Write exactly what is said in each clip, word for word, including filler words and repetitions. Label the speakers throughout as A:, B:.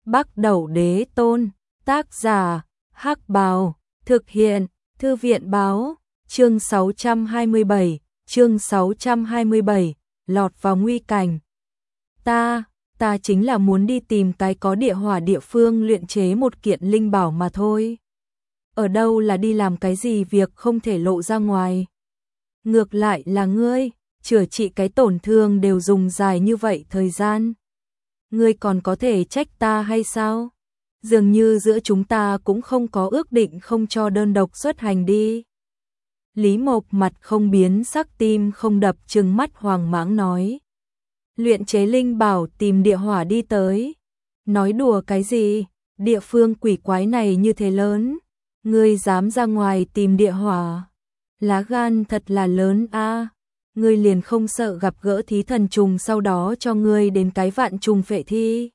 A: Bắc Đẩu Đế Tôn, tác giả, Hắc Bào, thực hiện, Thư viện báo, chương sáu trăm hai mươi bảy, chương sáu trăm hai mươi bảy, lọt vào nguy cảnh. Ta, ta chính là muốn đi tìm cái có địa hỏa địa phương luyện chế một kiện linh bảo mà thôi. Ở đâu là đi làm cái gì việc không thể lộ ra ngoài. Ngược lại là ngươi, chữa trị cái tổn thương đều dùng dài như vậy thời gian. Ngươi còn có thể trách ta hay sao? Dường như giữa chúng ta cũng không có ước định không cho đơn độc xuất hành đi. Lý Mộc mặt không biến sắc tim không đập trừng mắt hoang mãng nói. Luyện chế linh bảo tìm địa hỏa đi tới. Nói đùa cái gì? Địa phương quỷ quái này như thế lớn. Ngươi dám ra ngoài tìm địa hỏa? Lá gan thật là lớn a. À. Ngươi liền không sợ gặp gỡ thí thần trùng sau đó cho ngươi đến cái vạn trùng phệ thi.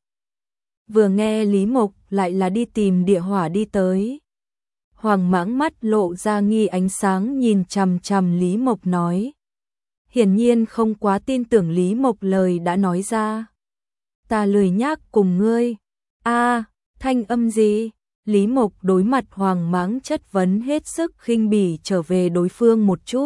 A: Vừa nghe Lý Mộc lại là đi tìm địa hỏa đi tới. Hoàng mãng mắt lộ ra nghi ánh sáng nhìn chằm chằm Lý Mộc nói. Hiển nhiên không quá tin tưởng Lý Mộc lời đã nói ra. Ta lười nhác cùng ngươi. A, à, thanh âm gì? Lý Mộc đối mặt Hoàng mãng chất vấn hết sức khinh bỉ trở về đối phương một chút.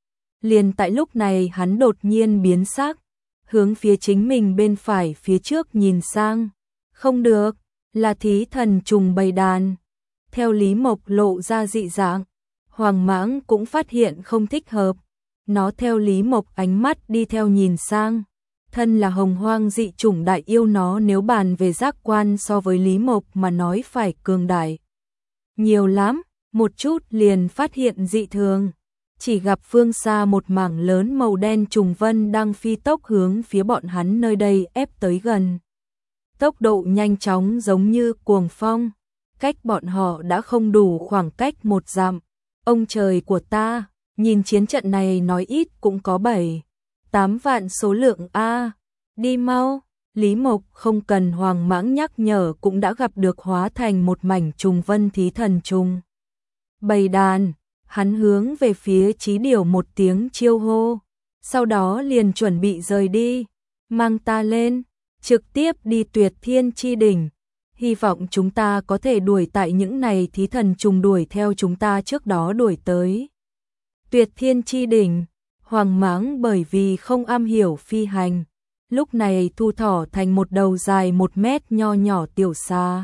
A: Liền tại lúc này hắn đột nhiên biến sắc, hướng phía chính mình bên phải phía trước nhìn sang. Không được, là thí thần trùng bầy đàn. Theo Lý Mộc lộ ra dị dạng, Hoàng mãng cũng phát hiện không thích hợp. Nó theo Lý Mộc ánh mắt đi theo nhìn sang. Thân là hồng hoang dị chủng đại yêu nó nếu bàn về giác quan so với Lý Mộc mà nói phải cường đại. Nhiều lắm, một chút liền phát hiện dị thường. Chỉ gặp phương xa một mảng lớn màu đen trùng vân đang phi tốc hướng phía bọn hắn nơi đây ép tới gần. Tốc độ nhanh chóng giống như cuồng phong, cách bọn họ đã không đủ khoảng cách một dặm. Ông trời của ta, nhìn chiến trận này nói ít cũng có bảy, tám vạn số lượng a. Đi mau, Lý Mộc không cần Hoàng mãng nhắc nhở cũng đã gặp được hóa thành một mảnh trùng vân thí thần trùng. Bầy đàn, hắn hướng về phía Chí Điểu một tiếng chiêu hô, sau đó liền chuẩn bị rời đi, mang ta lên. Trực tiếp đi Tuyệt Thiên Chi Đỉnh. Hy vọng chúng ta có thể đuổi tại những này thí thần trùng đuổi theo chúng ta trước đó đuổi tới. Tuyệt Thiên Chi Đỉnh, Hoàng mãng bởi vì không am hiểu phi hành, lúc này thu thỏ thành một đầu dài một mét nho nhỏ tiểu xa.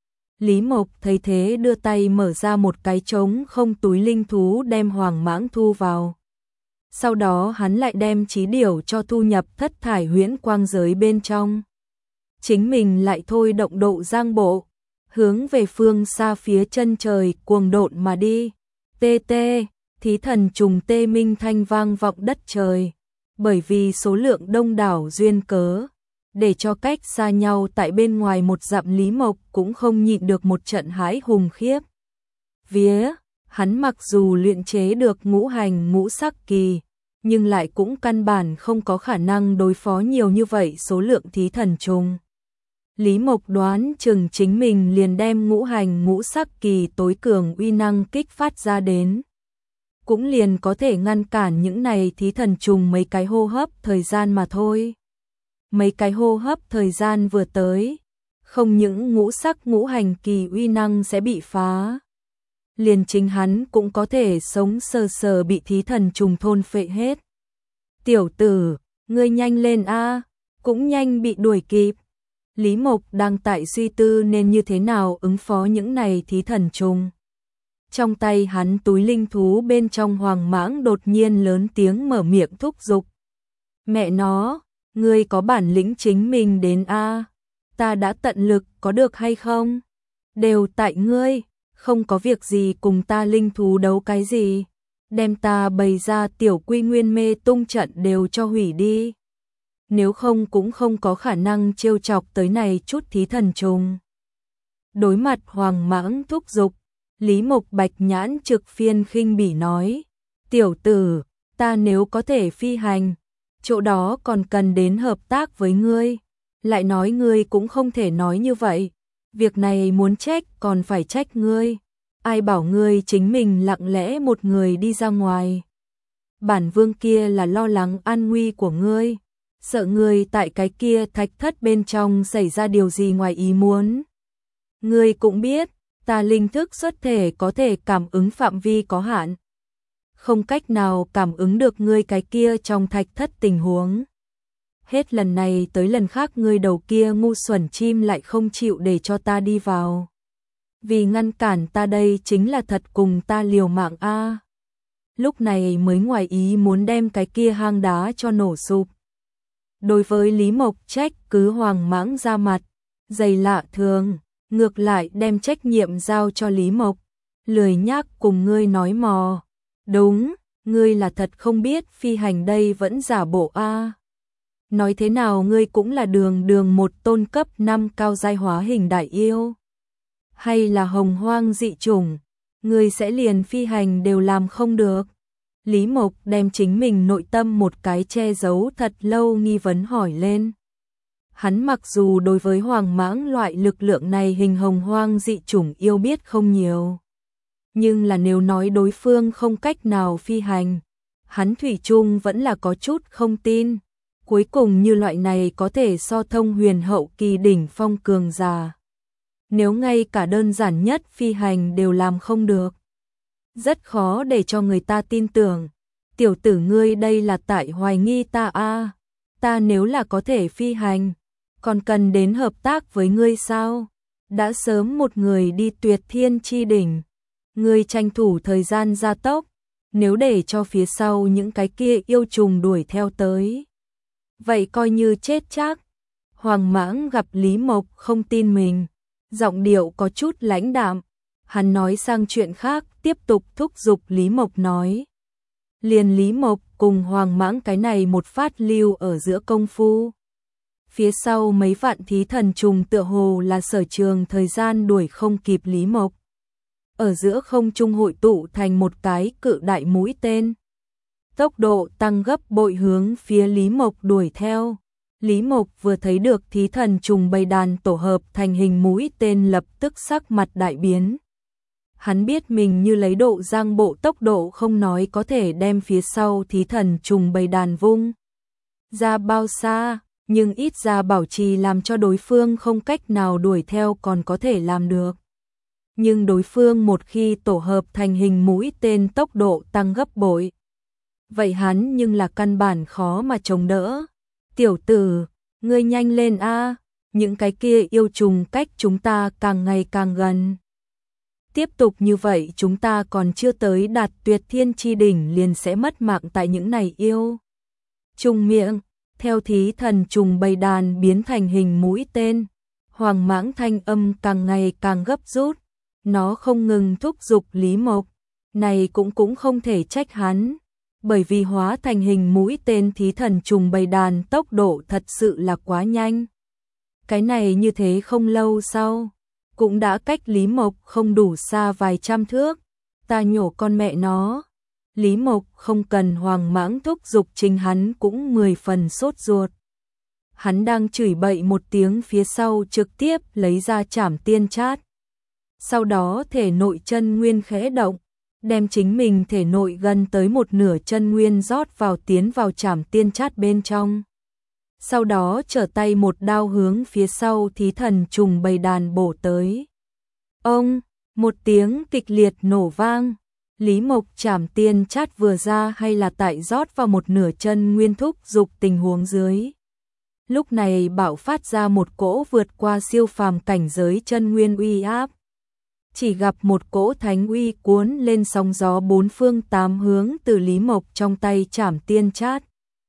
A: Lý Mộc thấy thế đưa tay mở ra một cái trống không túi linh thú đem Hoàng mãng thu vào. Sau đó hắn lại đem Chí Điểu cho thu nhập thất thải huyễn quang giới bên trong. Chính mình lại thôi động độ giang bộ, hướng về phương xa phía chân trời cuồng độn mà đi. Tê tê, thí thần trùng tê minh thanh vang vọng đất trời. Bởi vì số lượng đông đảo duyên cớ, để cho cách xa nhau tại bên ngoài một dặm Lý Mộc cũng không nhịn được một trận hãi hùng khiếp. Vía, hắn mặc dù luyện chế được ngũ hành ngũ sắc kỳ, nhưng lại cũng căn bản không có khả năng đối phó nhiều như vậy số lượng thí thần trùng. Lý Mộc đoán chừng chính mình liền đem ngũ hành ngũ sắc kỳ tối cường uy năng kích phát ra đến. Cũng liền có thể ngăn cản những này thí thần trùng mấy cái hô hấp thời gian mà thôi. Mấy cái hô hấp thời gian vừa tới, không những ngũ sắc ngũ hành kỳ uy năng sẽ bị phá. Liền chính hắn cũng có thể sống sờ sờ bị thí thần trùng thôn phệ hết. Tiểu tử, ngươi nhanh lên a, cũng nhanh bị đuổi kịp. Lý Mộc đang tại suy tư nên như thế nào ứng phó những này thí thần trùng. Trong tay hắn túi linh thú bên trong Hoàng mãng đột nhiên lớn tiếng mở miệng thúc giục. Mẹ nó, ngươi có bản lĩnh chính mình đến a, ta đã tận lực có được hay không? Đều tại ngươi, không có việc gì cùng ta linh thú đấu cái gì, đem ta bày ra tiểu quy nguyên mê tung trận đều cho hủy đi. Nếu không cũng không có khả năng trêu chọc tới này chút thí thần trùng. Đối mặt Hoàng mãng thúc giục, Lý Mộc bạch nhãn trực phiên khinh bỉ nói, tiểu tử, ta nếu có thể phi hành, chỗ đó còn cần đến hợp tác với ngươi, lại nói ngươi cũng không thể nói như vậy, việc này muốn trách còn phải trách ngươi, ai bảo ngươi chính mình lặng lẽ một người đi ra ngoài. Bản vương kia là lo lắng an nguy của ngươi, sợ ngươi tại cái kia thạch thất bên trong xảy ra điều gì ngoài ý muốn. Ngươi cũng biết, ta linh thức xuất thể có thể cảm ứng phạm vi có hạn. Không cách nào cảm ứng được ngươi cái kia trong thạch thất tình huống. Hết lần này tới lần khác ngươi đầu kia ngu xuẩn chim lại không chịu để cho ta đi vào. Vì ngăn cản ta đây chính là thật cùng ta liều mạng a. À. Lúc này mới ngoài ý muốn đem cái kia hang đá cho nổ sụp. Đối với Lý Mộc trách cứ Hoàng Mãng ra mặt, dày lạ thường, ngược lại đem trách nhiệm giao cho Lý Mộc, lười nhác cùng ngươi nói mò. Đúng, ngươi là thật không biết phi hành đây vẫn giả bộ a. À. Nói thế nào ngươi cũng là đường đường một tôn cấp năm cao giai hóa hình đại yêu. Hay là hồng hoang dị chủng, ngươi sẽ liền phi hành đều làm không được. Lý Mộc đem chính mình nội tâm một cái che giấu thật lâu nghi vấn hỏi lên. Hắn mặc dù đối với Hoàng Mãng loại lực lượng này hình hồng hoang dị chủng yêu biết không nhiều. Nhưng là nếu nói đối phương không cách nào phi hành, hắn thủy chung vẫn là có chút không tin. Cuối cùng như loại này có thể so thông huyền hậu kỳ đỉnh phong cường giả. Nếu ngay cả đơn giản nhất phi hành đều làm không được, rất khó để cho người ta tin tưởng. Tiểu tử ngươi đây là tại hoài nghi ta a. À. Ta nếu là có thể phi hành, còn cần đến hợp tác với ngươi sao? Đã sớm một người đi tuyệt thiên chi đỉnh. Ngươi tranh thủ thời gian gia tốc, nếu để cho phía sau những cái kia yêu trùng đuổi theo tới, vậy coi như chết chắc. Hoàng Mãng gặp Lý Mộc không tin mình, giọng điệu có chút lãnh đạm. Hắn nói sang chuyện khác, tiếp tục thúc giục Lý Mộc nói. Liền Lý Mộc cùng Hoàng Mãng cái này một phát lưu ở giữa công phu. Phía sau mấy vạn thí thần trùng tựa hồ là sở trường thời gian đuổi không kịp Lý Mộc. Ở giữa không trung hội tụ thành một cái cự đại mũi tên. Tốc độ tăng gấp bội hướng phía Lý Mộc đuổi theo. Lý Mộc vừa thấy được thí thần trùng bầy đàn tổ hợp thành hình mũi tên lập tức sắc mặt đại biến. Hắn biết mình như lấy độ giang bộ tốc độ không nói có thể đem phía sau thí thần trùng bầy đàn vung ra bao xa, nhưng ít ra bảo trì làm cho đối phương không cách nào đuổi theo còn có thể làm được. Nhưng đối phương một khi tổ hợp thành hình mũi tên tốc độ tăng gấp bội, vậy hắn nhưng là căn bản khó mà chống đỡ. Tiểu tử, ngươi nhanh lên a, những cái kia yêu trùng cách chúng ta càng ngày càng gần. Tiếp tục như vậy chúng ta còn chưa tới đạt tuyệt thiên chi đỉnh liền sẽ mất mạng tại những này yêu trùng miệng. Theo thí thần trùng bầy đàn biến thành hình mũi tên, Hoàng Mãng thanh âm càng ngày càng gấp rút. Nó không ngừng thúc giục Lý Mộc, này cũng cũng không thể trách hắn, bởi vì hóa thành hình mũi tên thí thần trùng bầy đàn tốc độ thật sự là quá nhanh. Cái này như thế không lâu sau, cũng đã cách Lý Mộc không đủ xa vài trăm thước. Ta nhổ con mẹ nó. Lý Mộc không cần Hoàng Mãng thúc giục chính hắn cũng mười phần sốt ruột. Hắn đang chửi bậy một tiếng phía sau trực tiếp lấy ra trảm tiên chát. Sau đó thể nội chân nguyên khẽ động, đem chính mình thể nội gần tới một nửa chân nguyên rót vào tiến vào trảm tiên chát bên trong. Sau đó trở tay một đao hướng phía sau thí thần trùng bầy đàn bổ tới. Ông, một tiếng kịch liệt nổ vang, Lý Mộc trảm tiên chát vừa ra hay là tại rót vào một nửa chân nguyên thúc dục tình huống dưới. Lúc này bạo phát ra một cỗ vượt qua siêu phàm cảnh giới chân nguyên uy áp. Chỉ gặp một cỗ thánh uy cuốn lên sóng gió bốn phương tám hướng từ Lý Mộc trong tay trảm tiên chát.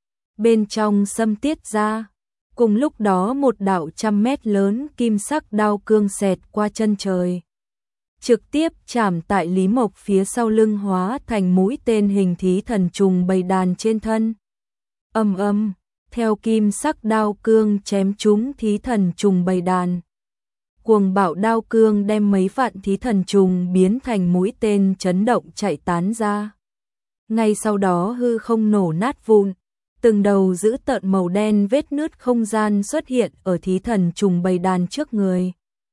A: Bên trong xâm tiết ra, cùng lúc đó một đạo trăm mét lớn kim sắc đao cương xẹt qua chân trời. Trực tiếp chạm tại Lý Mộc phía sau lưng hóa thành mũi tên hình thí thần trùng bầy đàn trên thân. Âm âm, theo kim sắc đao cương chém trúng thí thần trùng bầy đàn. Cuồng bạo đao cương đem mấy vạn thí thần trùng biến thành mũi tên chấn động chạy tán ra. Ngay sau đó hư không nổ nát vụn, từng đầu dữ tợn màu đen vết nứt không gian xuất hiện ở thí thần trùng bầy đàn trước người.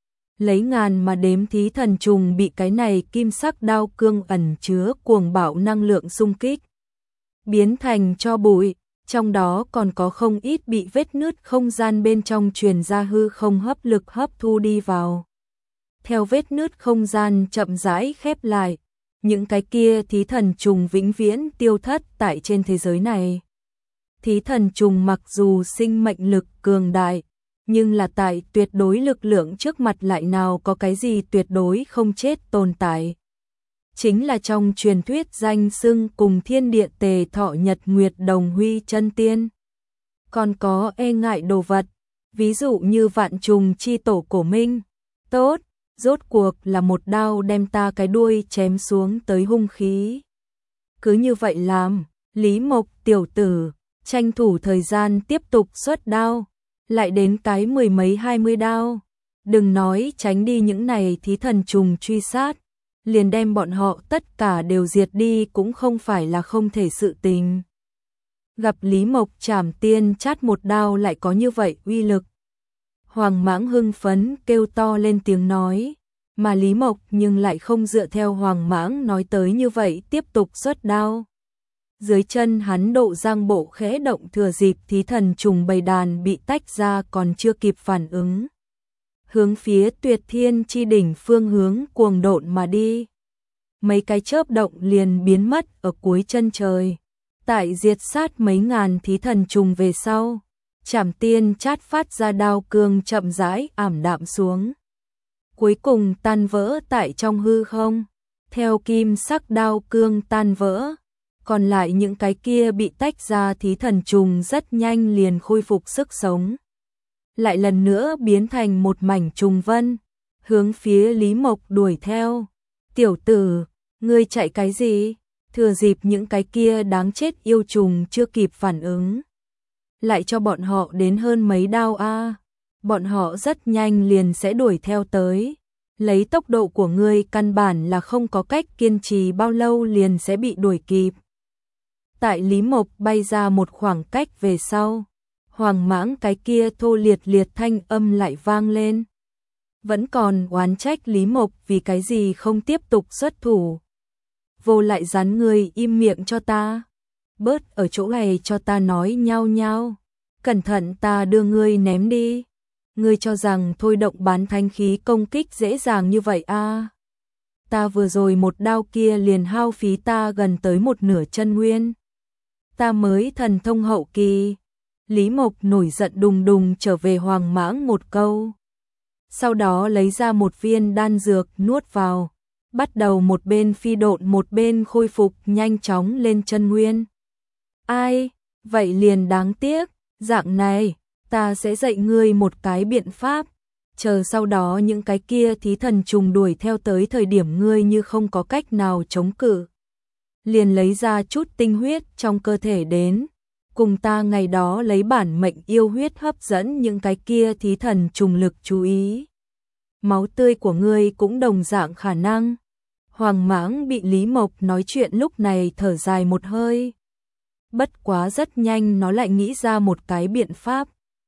A: Lấy ngàn mà đếm thí thần trùng bị cái này kim sắc đao cương ẩn chứa cuồng bạo năng lượng xung kích, biến thành tro bụi, Trong đó còn có không ít bị vết nứt không gian bên trong truyền ra hư không hấp lực hấp thu đi vào. Theo vết nứt không gian chậm rãi khép lại, những cái kia thí thần trùng vĩnh viễn tiêu thất tại trên thế giới này. Thí thần trùng mặc dù sinh mệnh lực cường đại, nhưng là tại tuyệt đối lực lượng trước mặt lại nào có cái gì tuyệt đối không chết tồn tại. Chính là trong truyền thuyết danh xưng cùng thiên địa tề thọ nhật nguyệt đồng huy chân tiên. Còn có e ngại đồ vật, ví dụ như vạn trùng chi tổ cổ minh. Tốt, rốt cuộc là một đao đem ta cái đuôi chém xuống tới hung khí. Cứ như vậy làm, Lý Mộc tiểu tử, tranh thủ thời gian tiếp tục xuất đao, lại đến cái mười mấy hai mươi đao. Đừng nói tránh đi những này thí thần trùng truy sát, liền đem bọn họ tất cả đều diệt đi cũng không phải là không thể sự tình. Gặp Lý Mộc trảm tiên chát một đao lại có như vậy uy lực. Hoàng Mãng hưng phấn kêu to lên tiếng nói, mà Lý Mộc nhưng lại không dựa theo Hoàng Mãng nói tới như vậy tiếp tục xuất đao. Dưới chân hắn độ giang bộ khẽ động thừa dịp thí thần trùng bầy đàn bị tách ra còn chưa kịp phản ứng. Hướng phía Tuyệt Thiên chi đỉnh phương hướng cuồng độn mà đi. Mấy cái chớp động liền biến mất ở cuối chân trời. Tại diệt sát mấy ngàn thí thần trùng về sau, Trảm tiên chát phát ra đao cương chậm rãi ảm đạm xuống. Cuối cùng tan vỡ tại trong hư không, theo kim sắc đao cương tan vỡ. Còn lại những cái kia bị tách ra thí thần trùng rất nhanh liền khôi phục sức sống. Lại lần nữa biến thành một mảnh trùng vân, hướng phía Lý Mộc đuổi theo. Tiểu tử, ngươi chạy cái gì? Thừa dịp những cái kia đáng chết yêu trùng chưa kịp phản ứng. Lại cho bọn họ đến hơn mấy đao a. Bọn họ rất nhanh liền sẽ đuổi theo tới. Lấy tốc độ của ngươi căn bản là không có cách kiên trì bao lâu liền sẽ bị đuổi kịp. Tại Lý Mộc bay ra một khoảng cách về sau, Hoàng Mãng cái kia thô liệt liệt thanh âm lại vang lên. Vẫn còn oán trách Lý Mộc vì cái gì không tiếp tục xuất thủ. Vô lại rắn ngươi im miệng cho ta. Bớt ở chỗ này cho ta nói nhao nhao. Cẩn thận ta đưa ngươi ném đi. Ngươi cho rằng thôi động bán thanh khí công kích dễ dàng như vậy a? Ta vừa rồi một đao kia liền hao phí ta gần tới một nửa chân nguyên. Ta mới thần thông hậu kỳ. Lý Mộc nổi giận đùng đùng trở về Hoàng Mãng một câu. Sau đó lấy ra một viên đan dược nuốt vào. Bắt đầu một bên phi độn một bên khôi phục nhanh chóng lên chân nguyên. Ai, vậy liền đáng tiếc, dạng này, ta sẽ dạy ngươi một cái biện pháp. Chờ sau đó những cái kia thí thần trùng đuổi theo tới thời điểm ngươi như không có cách nào chống cự. Liền lấy ra chút tinh huyết trong cơ thể đến. Cùng ta ngày đó lấy bản mệnh yêu huyết hấp dẫn những cái kia thí thần trùng lực chú ý. Máu tươi của ngươi cũng đồng dạng khả năng. Hoàng Mãng bị Lý Mộc nói chuyện lúc này thở dài một hơi. Bất quá rất nhanh nó lại nghĩ ra một cái biện pháp.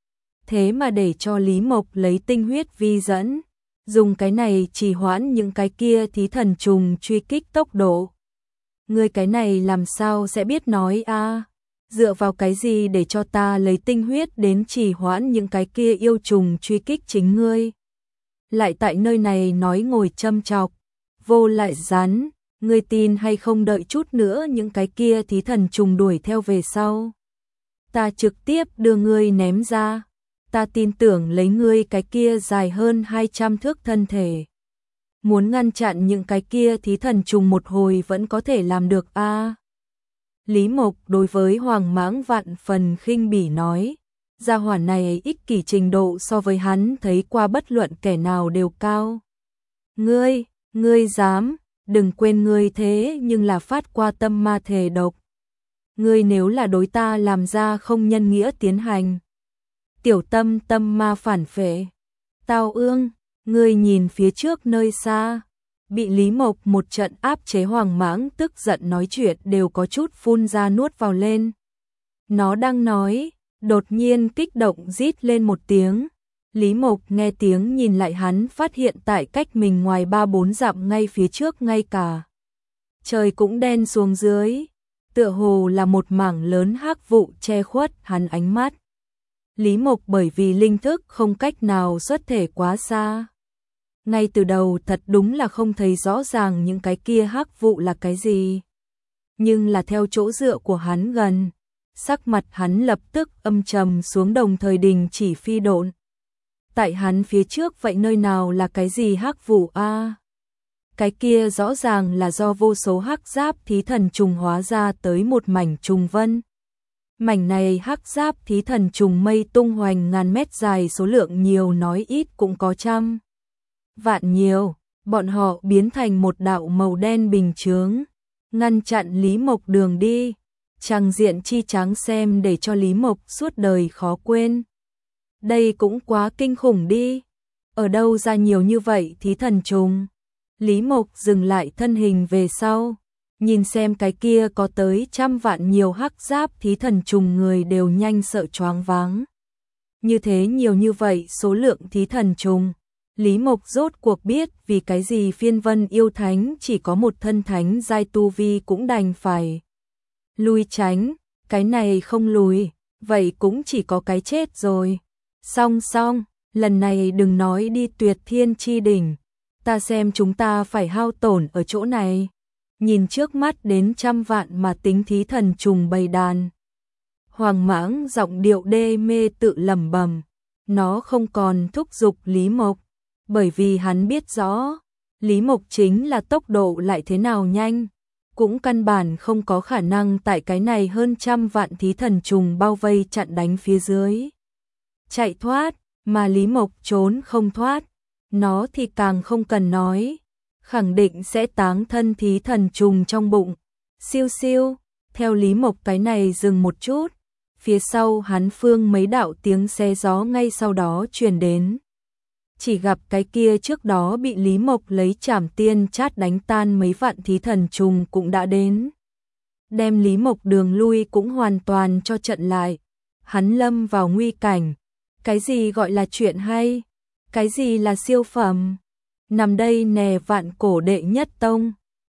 A: Thế mà để cho Lý Mộc lấy tinh huyết vi dẫn. Dùng cái này trì hoãn những cái kia thí thần trùng truy kích tốc độ. Ngươi cái này làm sao sẽ biết nói a? À? Dựa vào cái gì để cho ta lấy tinh huyết đến trì hoãn những cái kia yêu trùng truy kích chính ngươi? Lại tại nơi này nói ngồi châm chọc. Vô lại rắn, ngươi tin hay không đợi chút nữa những cái kia thí thần trùng đuổi theo về sau. Ta trực tiếp đưa ngươi ném ra. Ta tin tưởng lấy ngươi cái kia dài hơn hai trăm thước thân thể. Muốn ngăn chặn những cái kia thí thần trùng một hồi vẫn có thể làm được a. À? Lý Mộc đối với Hoàng Mãng vạn phần khinh bỉ nói. Gia hỏa này ích kỷ trình độ so với hắn thấy qua bất luận kẻ nào đều cao. Ngươi, ngươi dám, đừng quên ngươi thế nhưng là phát qua tâm ma thể độc. Ngươi nếu là đối ta làm ra không nhân nghĩa tiến hành. Tiểu tâm tâm ma phản phệ. Tao ương, ngươi nhìn phía trước nơi xa. Bị Lý Mộc một trận áp chế Hoàng Mãng tức giận nói chuyện đều có chút phun ra nuốt vào lên. Nó đang nói, đột nhiên kích động rít lên một tiếng. Lý Mộc nghe tiếng nhìn lại hắn phát hiện tại cách mình ngoài ba bốn dặm ngay phía trước ngay cả. Trời cũng đen xuống dưới. tựa hồ là một mảng lớn hắc vụ che khuất hắn ánh mắt. Lý Mộc bởi vì linh thức không cách nào xuất thể quá xa. Ngay từ đầu thật đúng là không thấy rõ ràng những cái kia hắc vụ là cái gì. Nhưng là theo chỗ dựa của hắn gần, sắc mặt hắn lập tức âm trầm xuống, đồng thời đình chỉ phi độn. Tại hắn phía trước vậy nơi nào là cái gì hắc vụ a? À? Cái kia rõ ràng là do vô số hắc giáp thí thần trùng hóa ra tới một mảnh trùng vân. Mảnh này hắc giáp thí thần trùng mây tung hoành ngàn mét dài, số lượng nhiều nói ít cũng có trăm vạn nhiều, bọn họ biến thành một đạo màu đen bình chướng, ngăn chặn Lý Mộc đường đi. Trang diện chi tráng xem để cho Lý Mộc suốt đời khó quên. Đây cũng quá kinh khủng đi. Ở đâu ra nhiều như vậy thí thần trùng? Lý Mộc dừng lại thân hình về sau, nhìn xem cái kia có tới trăm vạn nhiều hắc giáp thí thần trùng, người đều nhanh sợ choáng váng. Như thế nhiều như vậy số lượng thí thần trùng, Lý Mộc rốt cuộc biết vì cái gì phiên vân yêu thánh chỉ có một thân thánh giai tu vi cũng đành phải lui tránh, cái này không lùi, vậy cũng chỉ có cái chết rồi. Song song, lần này đừng nói đi Tuyệt Thiên chi đỉnh, ta xem chúng ta phải hao tổn ở chỗ này. Nhìn trước mắt đến trăm vạn mà tính thí thần trùng bầy đàn, Hoàng Mãng giọng điệu đê mê tự lẩm bẩm, nó không còn thúc giục Lý Mộc, bởi vì hắn biết rõ, Lý Mộc chính là tốc độ lại thế nào nhanh, cũng căn bản không có khả năng tại cái này hơn trăm vạn thí thần trùng bao vây chặn đánh phía dưới chạy thoát, mà Lý Mộc trốn không thoát, nó thì càng không cần nói, khẳng định sẽ táng thân thí thần trùng trong bụng. Siêu siêu, theo Lý Mộc cái này dừng một chút, phía sau hắn phương mấy đạo tiếng xe gió ngay sau đó truyền đến. Chỉ gặp cái kia trước đó bị Lý Mộc lấy trảm tiên chát đánh tan mấy vạn thí thần trùng cũng đã đến. Đem Lý Mộc đường lui cũng hoàn toàn cho trận lại. Hắn lâm vào nguy cảnh. Cái gì gọi là chuyện hay? Cái gì là siêu phẩm? Nằm đây nè vạn cổ đệ nhất tông.